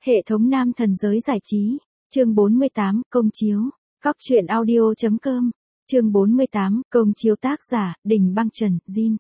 Hệ thống nam thần giới giải trí, chương 48, công chiếu, Cóc truyện audio.com, chương 48, công chiếu tác giả, Đình Băng Trần, Jin.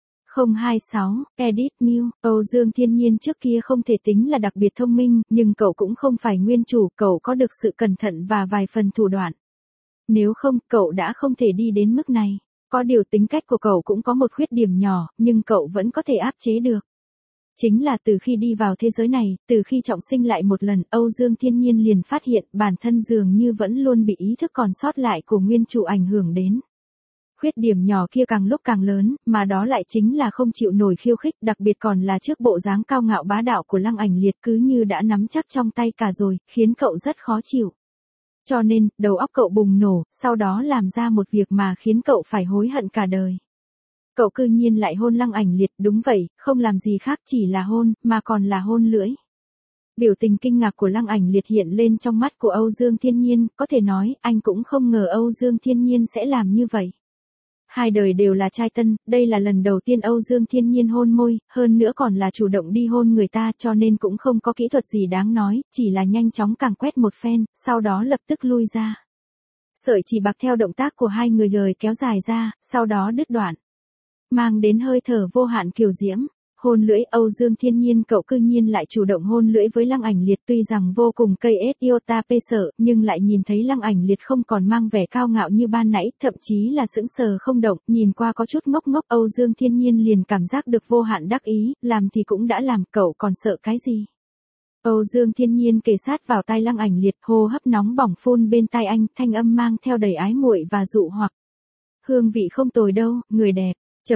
026, Edit Miu, Âu Dương Thiên Nhiên trước kia không thể tính là đặc biệt thông minh, nhưng cậu cũng không phải nguyên chủ, cậu có được sự cẩn thận và vài phần thủ đoạn. Nếu không, cậu đã không thể đi đến mức này. Có điều tính cách của cậu cũng có một khuyết điểm nhỏ, nhưng cậu vẫn có thể áp chế được. Chính là từ khi đi vào thế giới này, từ khi trọng sinh lại một lần, Âu Dương Thiên Nhiên liền phát hiện bản thân dường như vẫn luôn bị ý thức còn sót lại của nguyên chủ ảnh hưởng đến. Khuyết điểm nhỏ kia càng lúc càng lớn, mà đó lại chính là không chịu nổi khiêu khích, đặc biệt còn là trước bộ dáng cao ngạo bá đạo của Lăng Ảnh Liệt cứ như đã nắm chắc trong tay cả rồi, khiến cậu rất khó chịu. Cho nên, đầu óc cậu bùng nổ, sau đó làm ra một việc mà khiến cậu phải hối hận cả đời. Cậu cư nhiên lại hôn Lăng Ảnh Liệt, đúng vậy, không làm gì khác chỉ là hôn, mà còn là hôn lưỡi. Biểu tình kinh ngạc của Lăng Ảnh Liệt hiện lên trong mắt của Âu Dương Thiên Nhiên, có thể nói, anh cũng không ngờ Âu Dương Thiên Nhiên sẽ làm như vậy. Hai đời đều là trai tân, đây là lần đầu tiên Âu Dương Thiên Nhiên hôn môi, hơn nữa còn là chủ động đi hôn người ta cho nên cũng không có kỹ thuật gì đáng nói, chỉ là nhanh chóng càng quét một phen, sau đó lập tức lui ra. Sợi chỉ bạc theo động tác của hai người rời kéo dài ra, sau đó đứt đoạn. Mang đến hơi thở vô hạn kiều diễm. Hôn lưỡi, Âu Dương Thiên Nhiên cậu cư nhiên lại chủ động hôn lưỡi với Lăng Ảnh Liệt, tuy rằng vô cùng cây iota pê sợ, nhưng lại nhìn thấy Lăng Ảnh Liệt không còn mang vẻ cao ngạo như ban nãy, thậm chí là sững sờ không động, nhìn qua có chút ngốc ngốc, Âu Dương Thiên Nhiên liền cảm giác được vô hạn đắc ý, làm thì cũng đã làm, cậu còn sợ cái gì. Âu Dương Thiên Nhiên kề sát vào tai Lăng Ảnh Liệt, hô hấp nóng bỏng phun bên tai anh, thanh âm mang theo đầy ái muội và dụ hoặc. Hương vị không tồi đâu, người đẹp.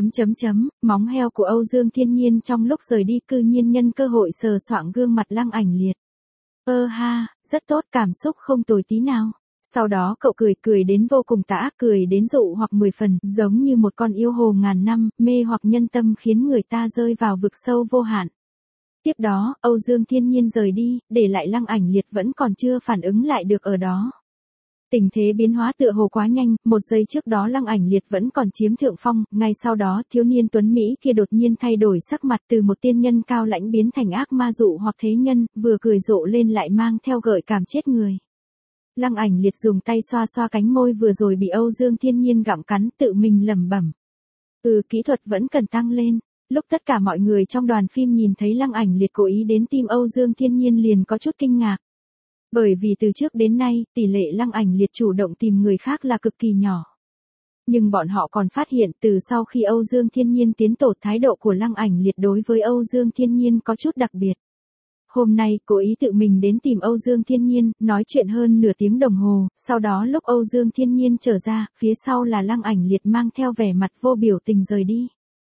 Móng heo của Âu Dương Thiên Nhiên trong lúc rời đi cư nhiên nhân cơ hội sờ soạng gương mặt Lăng Ảnh Liệt. Ha, rất tốt, cảm xúc không tồi tí nào. Sau đó cậu cười đến vô cùng tà ác, cười đến dụ hoặc 10 phần, giống như một con yêu hồ ngàn năm, mê hoặc nhân tâm khiến người ta rơi vào vực sâu vô hạn. Tiếp đó, Âu Dương Thiên Nhiên rời đi, để lại Lăng Ảnh Liệt vẫn còn chưa phản ứng lại được ở đó. Tình thế biến hóa tựa hồ quá nhanh, một giây trước đó Lăng Ảnh Liệt vẫn còn chiếm thượng phong, ngay sau đó thiếu niên tuấn Mỹ kia đột nhiên thay đổi sắc mặt từ một tiên nhân cao lãnh biến thành ác ma dụ hoặc thế nhân, vừa cười rộ lên lại mang theo gợi cảm chết người. Lăng Ảnh Liệt dùng tay xoa xoa cánh môi vừa rồi bị Âu Dương Thiên Nhiên gặm cắn, tự mình lẩm bẩm. Kỹ thuật vẫn cần tăng lên. Lúc tất cả mọi người trong đoàn phim nhìn thấy Lăng Ảnh Liệt cố ý đến tim Âu Dương Thiên Nhiên liền có chút kinh ngạc. Bởi vì từ trước đến nay, tỷ lệ Lăng Ảnh Liệt chủ động tìm người khác là cực kỳ nhỏ. Nhưng bọn họ còn phát hiện từ sau khi Âu Dương Thiên Nhiên tiến tổ, thái độ của Lăng Ảnh Liệt đối với Âu Dương Thiên Nhiên có chút đặc biệt. Hôm nay, cố ý tự mình đến tìm Âu Dương Thiên Nhiên, nói chuyện hơn nửa tiếng đồng hồ, sau đó lúc Âu Dương Thiên Nhiên trở ra, phía sau là Lăng Ảnh Liệt mang theo vẻ mặt vô biểu tình rời đi.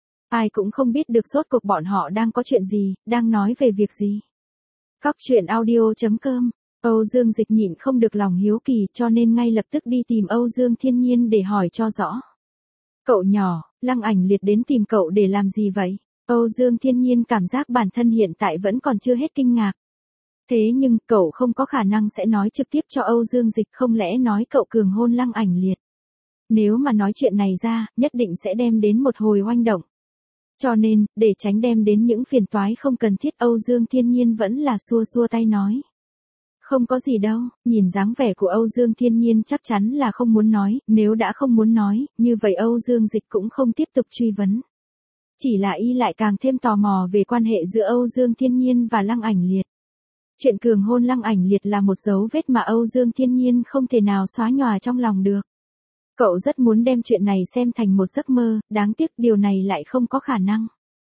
Ai cũng không biết được rốt cuộc bọn họ đang có chuyện gì, đang nói về việc gì. Cóc truyện audio.com. Âu Dương Dịch nhịn không được lòng hiếu kỳ cho nên ngay lập tức đi tìm Âu Dương Thiên Nhiên để hỏi cho rõ. Cậu nhỏ, Lăng Ảnh Liệt đến tìm cậu để làm gì vậy? Âu Dương Thiên Nhiên cảm giác bản thân hiện tại vẫn còn chưa hết kinh ngạc. Thế nhưng cậu không có khả năng sẽ nói trực tiếp cho Âu Dương Dịch, không lẽ nói cậu cường hôn Lăng Ảnh Liệt? Nếu mà nói chuyện này ra, nhất định sẽ đem đến một hồi oanh động. Cho nên, để tránh đem đến những phiền toái không cần thiết, Âu Dương Thiên Nhiên vẫn là xua xua tay nói. Không có gì đâu, nhìn dáng vẻ của Âu Dương Thiên Nhiên chắc chắn là không muốn nói, nếu đã không muốn nói, như vậy Âu Dương Dịch cũng không tiếp tục truy vấn. Chỉ là y lại càng thêm tò mò về quan hệ giữa Âu Dương Thiên Nhiên và Lăng Ảnh Liệt. Chuyện cường hôn Lăng Ảnh Liệt là một dấu vết mà Âu Dương Thiên Nhiên không thể nào xóa nhòa trong lòng được. Cậu rất muốn đem chuyện này xem thành một giấc mơ, đáng tiếc điều này lại không có khả năng.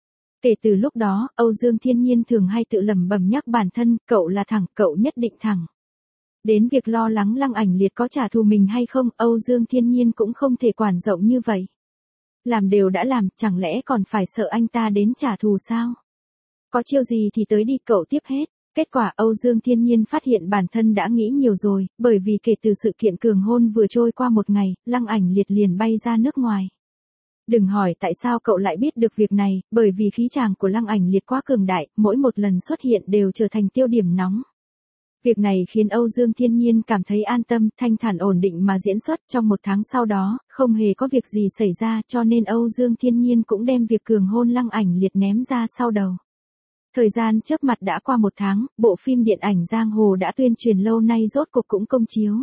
Kể từ lúc đó, Âu Dương Thiên Nhiên thường hay tự lẩm bẩm nhắc bản thân, cậu là thẳng, cậu nhất định thẳng. Đến việc lo lắng Lăng Ảnh Liệt có trả thù mình hay không, Âu Dương Thiên Nhiên cũng không thể quản rộng như vậy. Làm đều đã làm, chẳng lẽ còn phải sợ anh ta đến trả thù sao? Có chiêu gì thì tới đi, cậu tiếp hết. Kết quả Âu Dương Thiên Nhiên phát hiện bản thân đã nghĩ nhiều rồi, bởi vì kể từ sự kiện cường hôn vừa trôi qua một ngày, Lăng Ảnh Liệt liền bay ra nước ngoài. Đừng hỏi tại sao cậu lại biết được việc này, bởi vì khí chàng của Lăng Ảnh Liệt quá cường đại, mỗi một lần xuất hiện đều trở thành tiêu điểm nóng. Việc này khiến Âu Dương Thiên Nhiên cảm thấy an tâm, thanh thản ổn định mà diễn xuất. Trong một tháng sau đó, không hề có việc gì xảy ra cho nên Âu Dương Thiên Nhiên cũng đem việc cường hôn Lăng Ảnh Liệt ném ra sau đầu. Thời gian chớp mặt đã qua 1 tháng, bộ phim điện ảnh Giang Hồ đã tuyên truyền lâu nay rốt cuộc cũng công chiếu.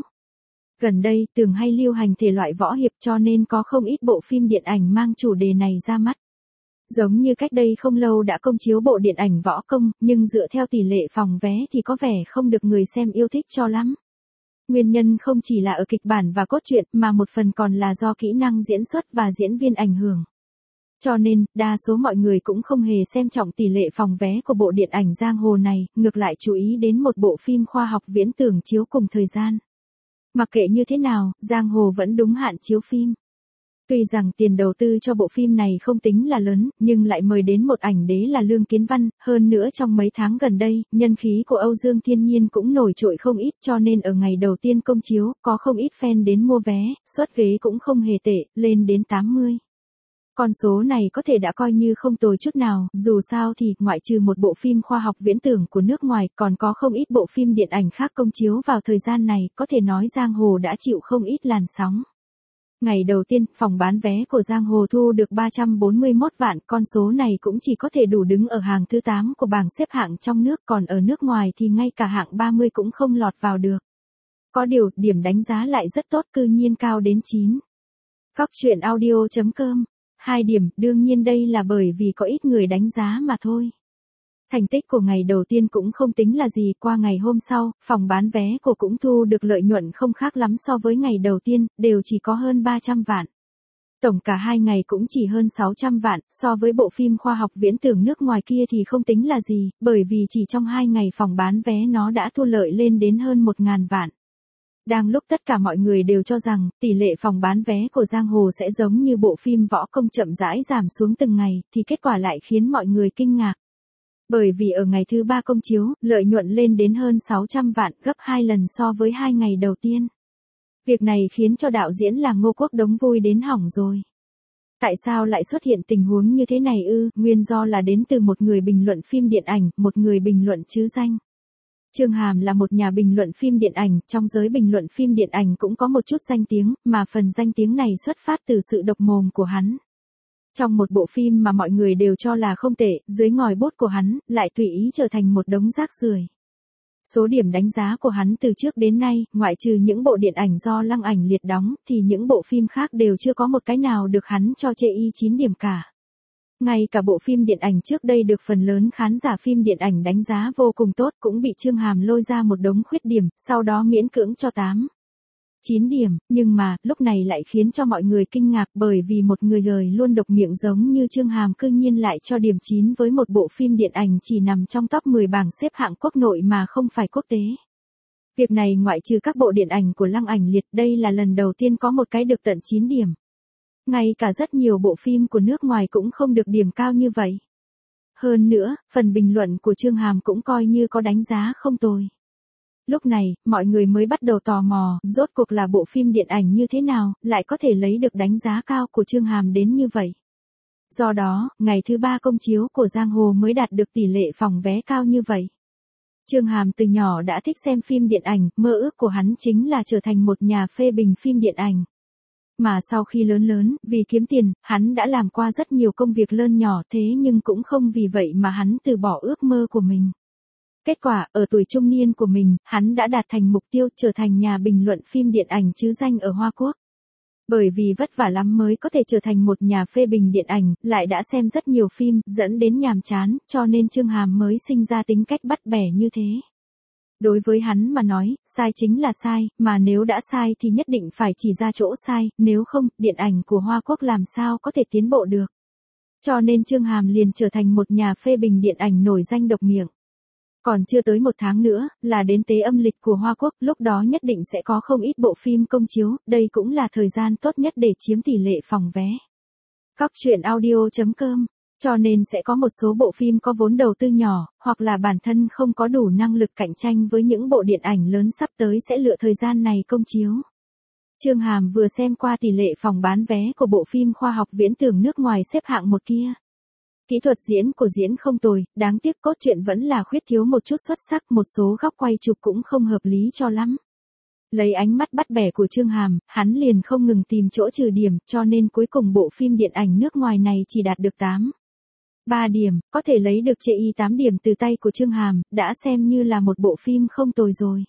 Gần đây, Tường hay lưu hành thể loại võ hiệp cho nên có không ít bộ phim điện ảnh mang chủ đề này ra mắt. Giống như cách đây không lâu đã công chiếu bộ điện ảnh Võ Công, nhưng dựa theo tỷ lệ phòng vé thì có vẻ không được người xem yêu thích cho lắm. Nguyên nhân không chỉ là ở kịch bản và cốt truyện mà một phần còn là do kỹ năng diễn xuất và diễn viên ảnh hưởng. Cho nên, đa số mọi người cũng không hề xem trọng tỷ lệ phòng vé của bộ điện ảnh Giang Hồ này, ngược lại chú ý đến một bộ phim khoa học viễn tưởng chiếu cùng thời gian. Mặc kệ như thế nào, Giang Hồ vẫn đúng hạn chiếu phim. Tuy rằng tiền đầu tư cho bộ phim này không tính là lớn, nhưng lại mời đến một ảnh đế là Lương Kiến Văn, hơn nữa trong mấy tháng gần đây, nhân khí của Âu Dương Thiên Nhiên cũng nổi trội không ít cho nên ở ngày đầu tiên công chiếu, có không ít fan đến mua vé, suất ghế cũng không hề tệ, lên đến 80. Con số này có thể đã coi như không tồi chút nào, dù sao thì, ngoại trừ một bộ phim khoa học viễn tưởng của nước ngoài, còn có không ít bộ phim điện ảnh khác công chiếu vào thời gian này, có thể nói Giang Hồ đã chịu không ít làn sóng. Ngày đầu tiên, phòng bán vé của Giang Hồ thu được 341 vạn, con số này cũng chỉ có thể đủ đứng ở hàng thứ 8 của bảng xếp hạng trong nước, còn ở nước ngoài thì ngay cả hạng 30 cũng không lọt vào được. Có điều, điểm đánh giá lại rất tốt, cư nhiên cao đến 9. Góc truyện audio.com 2 điểm, đương nhiên đây là bởi vì có ít người đánh giá mà thôi. Thành tích của ngày đầu tiên cũng không tính là gì, qua ngày hôm sau, phòng bán vé của cũng thu được lợi nhuận không khác lắm so với ngày đầu tiên, đều chỉ có hơn 300 vạn. Tổng cả 2 ngày cũng chỉ hơn 600 vạn, so với bộ phim khoa học viễn tưởng nước ngoài kia thì không tính là gì, bởi vì chỉ trong 2 ngày phòng bán vé nó đã thu lợi lên đến hơn 1.000 vạn. Đang lúc tất cả mọi người đều cho rằng, tỷ lệ phòng bán vé của Giang Hồ sẽ giống như bộ phim Võ Công chậm rãi giảm xuống từng ngày, thì kết quả lại khiến mọi người kinh ngạc. Bởi vì ở ngày thứ 3 công chiếu, lợi nhuận lên đến hơn 600 vạn, gấp 2 lần so với 2 ngày đầu tiên. Việc này khiến cho đạo diễn là Ngô Quốc Đống vui đến hỏng rồi. Tại sao lại xuất hiện tình huống như thế này ư? Nguyên do là đến từ một người bình luận phim điện ảnh, một người bình luận chứ danh. Trương Hàm là một nhà bình luận phim điện ảnh, trong giới bình luận phim điện ảnh cũng có một chút danh tiếng, mà phần danh tiếng này xuất phát từ sự độc mồm của hắn. Trong một bộ phim mà mọi người đều cho là không tệ, dưới ngòi bút của hắn, lại tùy ý trở thành một đống rác rưởi. Số điểm đánh giá của hắn từ trước đến nay, ngoại trừ những bộ điện ảnh do Lăng Ảnh Liệt đóng, thì những bộ phim khác đều chưa có một cái nào được hắn cho chê y 9 điểm cả. Ngay cả bộ phim điện ảnh trước đây được phần lớn khán giả phim điện ảnh đánh giá vô cùng tốt cũng bị Trương Hàm lôi ra một đống khuyết điểm, sau đó miễn cưỡng cho 8. 9 điểm, nhưng mà, lúc này lại khiến cho mọi người kinh ngạc bởi vì một người lời luôn độc miệng giống như Trương Hàm cư nhiên lại cho điểm 9 với một bộ phim điện ảnh chỉ nằm trong top 10 bảng xếp hạng quốc nội mà không phải quốc tế. Việc này ngoại trừ các bộ điện ảnh của Lăng Ảnh Liệt, đây là lần đầu tiên có một cái được tận 9 điểm. Ngay cả rất nhiều bộ phim của nước ngoài cũng không được điểm cao như vậy. Hơn nữa, phần bình luận của Trương Hàm cũng coi như có đánh giá không tồi. Lúc này, mọi người mới bắt đầu tò mò, rốt cuộc là bộ phim điện ảnh như thế nào, lại có thể lấy được đánh giá cao của Trương Hàm đến như vậy. Do đó, ngày thứ 3 công chiếu của Giang Hồ mới đạt được tỷ lệ phòng vé cao như vậy. Trương Hàm từ nhỏ đã thích xem phim điện ảnh, mơ ước của hắn chính là trở thành một nhà phê bình phim điện ảnh. Mà sau khi lớn, vì kiếm tiền, hắn đã làm qua rất nhiều công việc lớn nhỏ thế nhưng cũng không vì vậy mà hắn từ bỏ ước mơ của mình. Kết quả, ở tuổi trung niên của mình, hắn đã đạt thành mục tiêu trở thành nhà bình luận phim điện ảnh chứ danh ở Hoa Quốc. Bởi vì vất vả lắm mới có thể trở thành một nhà phê bình điện ảnh, lại đã xem rất nhiều phim, dẫn đến nhàm chán, cho nên Trương Hàm mới sinh ra tính cách bắt bẻ như thế. Đối với hắn mà nói, sai chính là sai, mà nếu đã sai thì nhất định phải chỉ ra chỗ sai, nếu không, điện ảnh của Hoa Quốc làm sao có thể tiến bộ được. Cho nên Trương Hàm liền trở thành một nhà phê bình điện ảnh nổi danh độc miệng. Còn chưa tới 1 tháng nữa, là đến tế âm lịch của Hoa Quốc, lúc đó nhất định sẽ có không ít bộ phim công chiếu, đây cũng là thời gian tốt nhất để chiếm tỷ lệ phòng vé. Góc truyện audio.com, cho nên sẽ có một số bộ phim có vốn đầu tư nhỏ, hoặc là bản thân không có đủ năng lực cạnh tranh với những bộ điện ảnh lớn sắp tới sẽ lựa thời gian này công chiếu. Trương Hàm vừa xem qua tỷ lệ phòng bán vé của bộ phim khoa học viễn tưởng nước ngoài xếp hạng 1 kia. Kỹ thuật diễn của diễn không tồi, đáng tiếc cốt truyện vẫn là khuyết thiếu một chút xuất sắc, một số góc quay chụp cũng không hợp lý cho lắm. Lấy ánh mắt bắt bẻ của Trương Hàm, hắn liền không ngừng tìm chỗ trừ điểm, cho nên cuối cùng bộ phim điện ảnh nước ngoài này chỉ đạt được 8. 3 điểm, có thể lấy được chê y 8 điểm từ tay của Chương Hàm, đã xem như là một bộ phim không tồi rồi.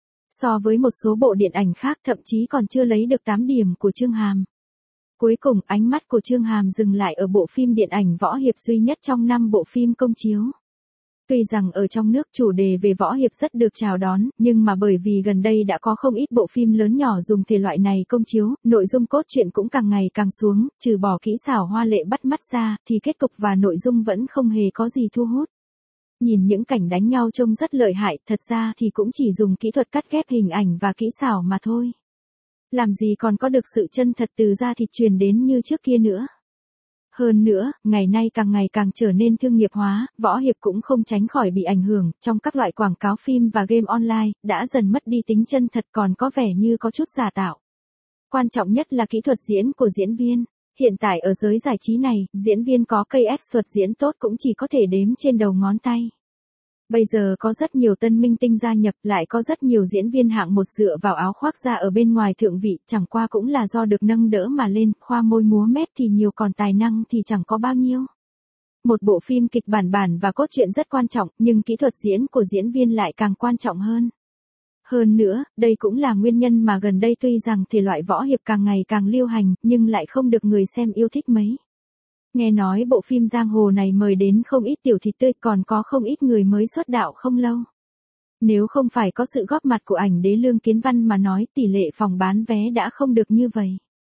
So với một số bộ điện ảnh khác thậm chí còn chưa lấy được 8 điểm của Chương Hàm. Cuối cùng ánh mắt của Chương Hàm dừng lại ở bộ phim điện ảnh võ hiệp duy nhất trong 5 bộ phim công chiếu. Tuy rằng ở trong nước chủ đề về võ hiệp rất được chào đón, nhưng mà bởi vì gần đây đã có không ít bộ phim lớn nhỏ dùng thể loại này công chiếu, nội dung cốt truyện cũng càng ngày càng xuống, trừ bỏ kỹ xảo hoa lệ bắt mắt ra, thì kết cục và nội dung vẫn không hề có gì thu hút. Nhìn những cảnh đánh nhau trông rất lợi hại, thật ra thì cũng chỉ dùng kỹ thuật cắt ghép hình ảnh và kỹ xảo mà thôi. Làm gì còn có được sự chân thật từ da thịt truyền đến như trước kia nữa. Hơn nữa, ngày nay càng ngày càng trở nên thương nghiệp hóa, võ hiệp cũng không tránh khỏi bị ảnh hưởng, trong các loại quảng cáo phim và game online, đã dần mất đi tính chân thật còn có vẻ như có chút giả tạo. Quan trọng nhất là kỹ thuật diễn của diễn viên. Hiện tại ở giới giải trí này, diễn viên có cây thuật diễn tốt cũng chỉ có thể đếm trên đầu ngón tay. Bây giờ có rất nhiều tân minh tinh gia nhập, lại có rất nhiều diễn viên hạng một dựa vào áo khoác ra ở bên ngoài thượng vị, chẳng qua cũng là do được nâng đỡ mà lên, khoa môi múa mép thì nhiều còn tài năng thì chẳng có bao nhiêu. Một bộ phim kịch bản và cốt truyện rất quan trọng, nhưng kỹ thuật diễn của diễn viên lại càng quan trọng hơn. Hơn nữa, đây cũng là nguyên nhân mà gần đây tuy rằng thể loại võ hiệp càng ngày càng lưu hành, nhưng lại không được người xem yêu thích mấy. Nghe nói bộ phim giang hồ này mời đến không ít tiểu thịt tươi, còn có không ít người mới xuất đạo không lâu. Nếu không phải có sự góp mặt của ảnh đế Lương Kiến Văn mà nói tỷ lệ phòng bán vé đã không được như vậy.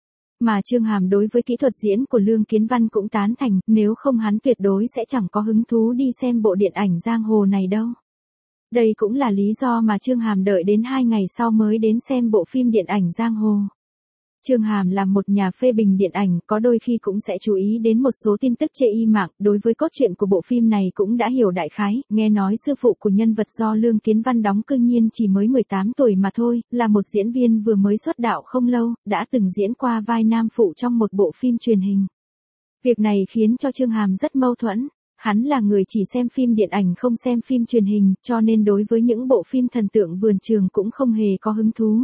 Mà Chương Hàm đối với kỹ thuật diễn của Lương Kiến Văn cũng tán thành, nếu không hắn tuyệt đối sẽ chẳng có hứng thú đi xem bộ điện ảnh giang hồ này đâu. Đây cũng là lý do mà Chương Hàm đợi đến 2 ngày sau mới đến xem bộ phim điện ảnh giang hồ. Chương Hàm là một nhà phê bình điện ảnh, có đôi khi cũng sẽ chú ý đến một số tin tức chê y mạng, đối với cốt truyện của bộ phim này cũng đã hiểu đại khái, nghe nói sư phụ của nhân vật do Lương Kiến Văn đóng cư nhiên chỉ mới 18 tuổi mà thôi, là một diễn viên vừa mới xuất đạo không lâu, đã từng diễn qua vai nam phụ trong một bộ phim truyền hình. Việc này khiến cho Chương Hàm rất mâu thuẫn, hắn là người chỉ xem phim điện ảnh không xem phim truyền hình, cho nên đối với những bộ phim thần tượng vườn trường cũng không hề có hứng thú.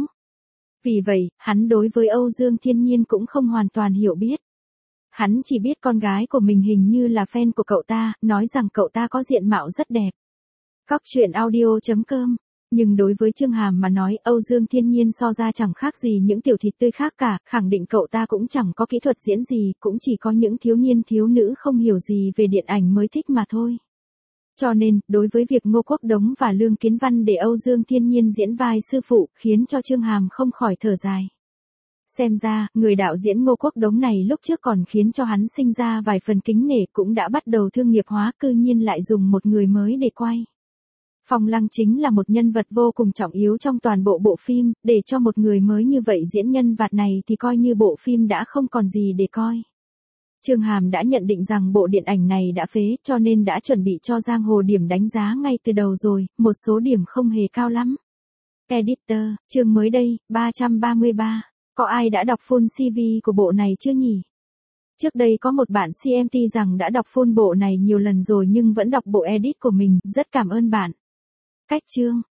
Vì vậy, hắn đối với Âu Dương Thiên Nhiên cũng không hoàn toàn hiểu biết. Hắn chỉ biết con gái của mình hình như là fan của cậu ta, nói rằng cậu ta có diện mạo rất đẹp. Cóc truyện audio.com. Nhưng đối với Chương Hàm mà nói, Âu Dương Thiên Nhiên so ra chẳng khác gì những tiểu thịt tươi khác cả, khẳng định cậu ta cũng chẳng có kỹ thuật diễn gì, cũng chỉ có những thiếu niên thiếu nữ không hiểu gì về điện ảnh mới thích mà thôi. Cho nên, đối với việc Ngô Quốc Đống và Lương Kiến Văn để Âu Dương Thiên Nhiên diễn vai sư phụ, khiến cho Chương Hàm không khỏi thở dài. Xem ra, người đạo diễn Ngô Quốc Đống này lúc trước còn khiến cho hắn sinh ra vài phần kính nể, cũng đã bắt đầu thương nghiệp hóa, cư nhiên lại dùng một người mới để quay. Phong Lăng chính là một nhân vật vô cùng trọng yếu trong toàn bộ bộ phim, để cho một người mới như vậy diễn nhân vật này thì coi như bộ phim đã không còn gì để coi. Chương Hàm đã nhận định rằng bộ điện ảnh này đã phế, cho nên đã chuẩn bị cho giang hồ điểm đánh giá ngay từ đầu rồi, một số điểm không hề cao lắm. Editor, chương mới đây, 333. Có ai đã đọc full CV của bộ này chưa nhỉ? Trước đây có một bạn CMT rằng đã đọc full bộ này nhiều lần rồi nhưng vẫn đọc bộ edit của mình, rất cảm ơn bạn. Cách chương.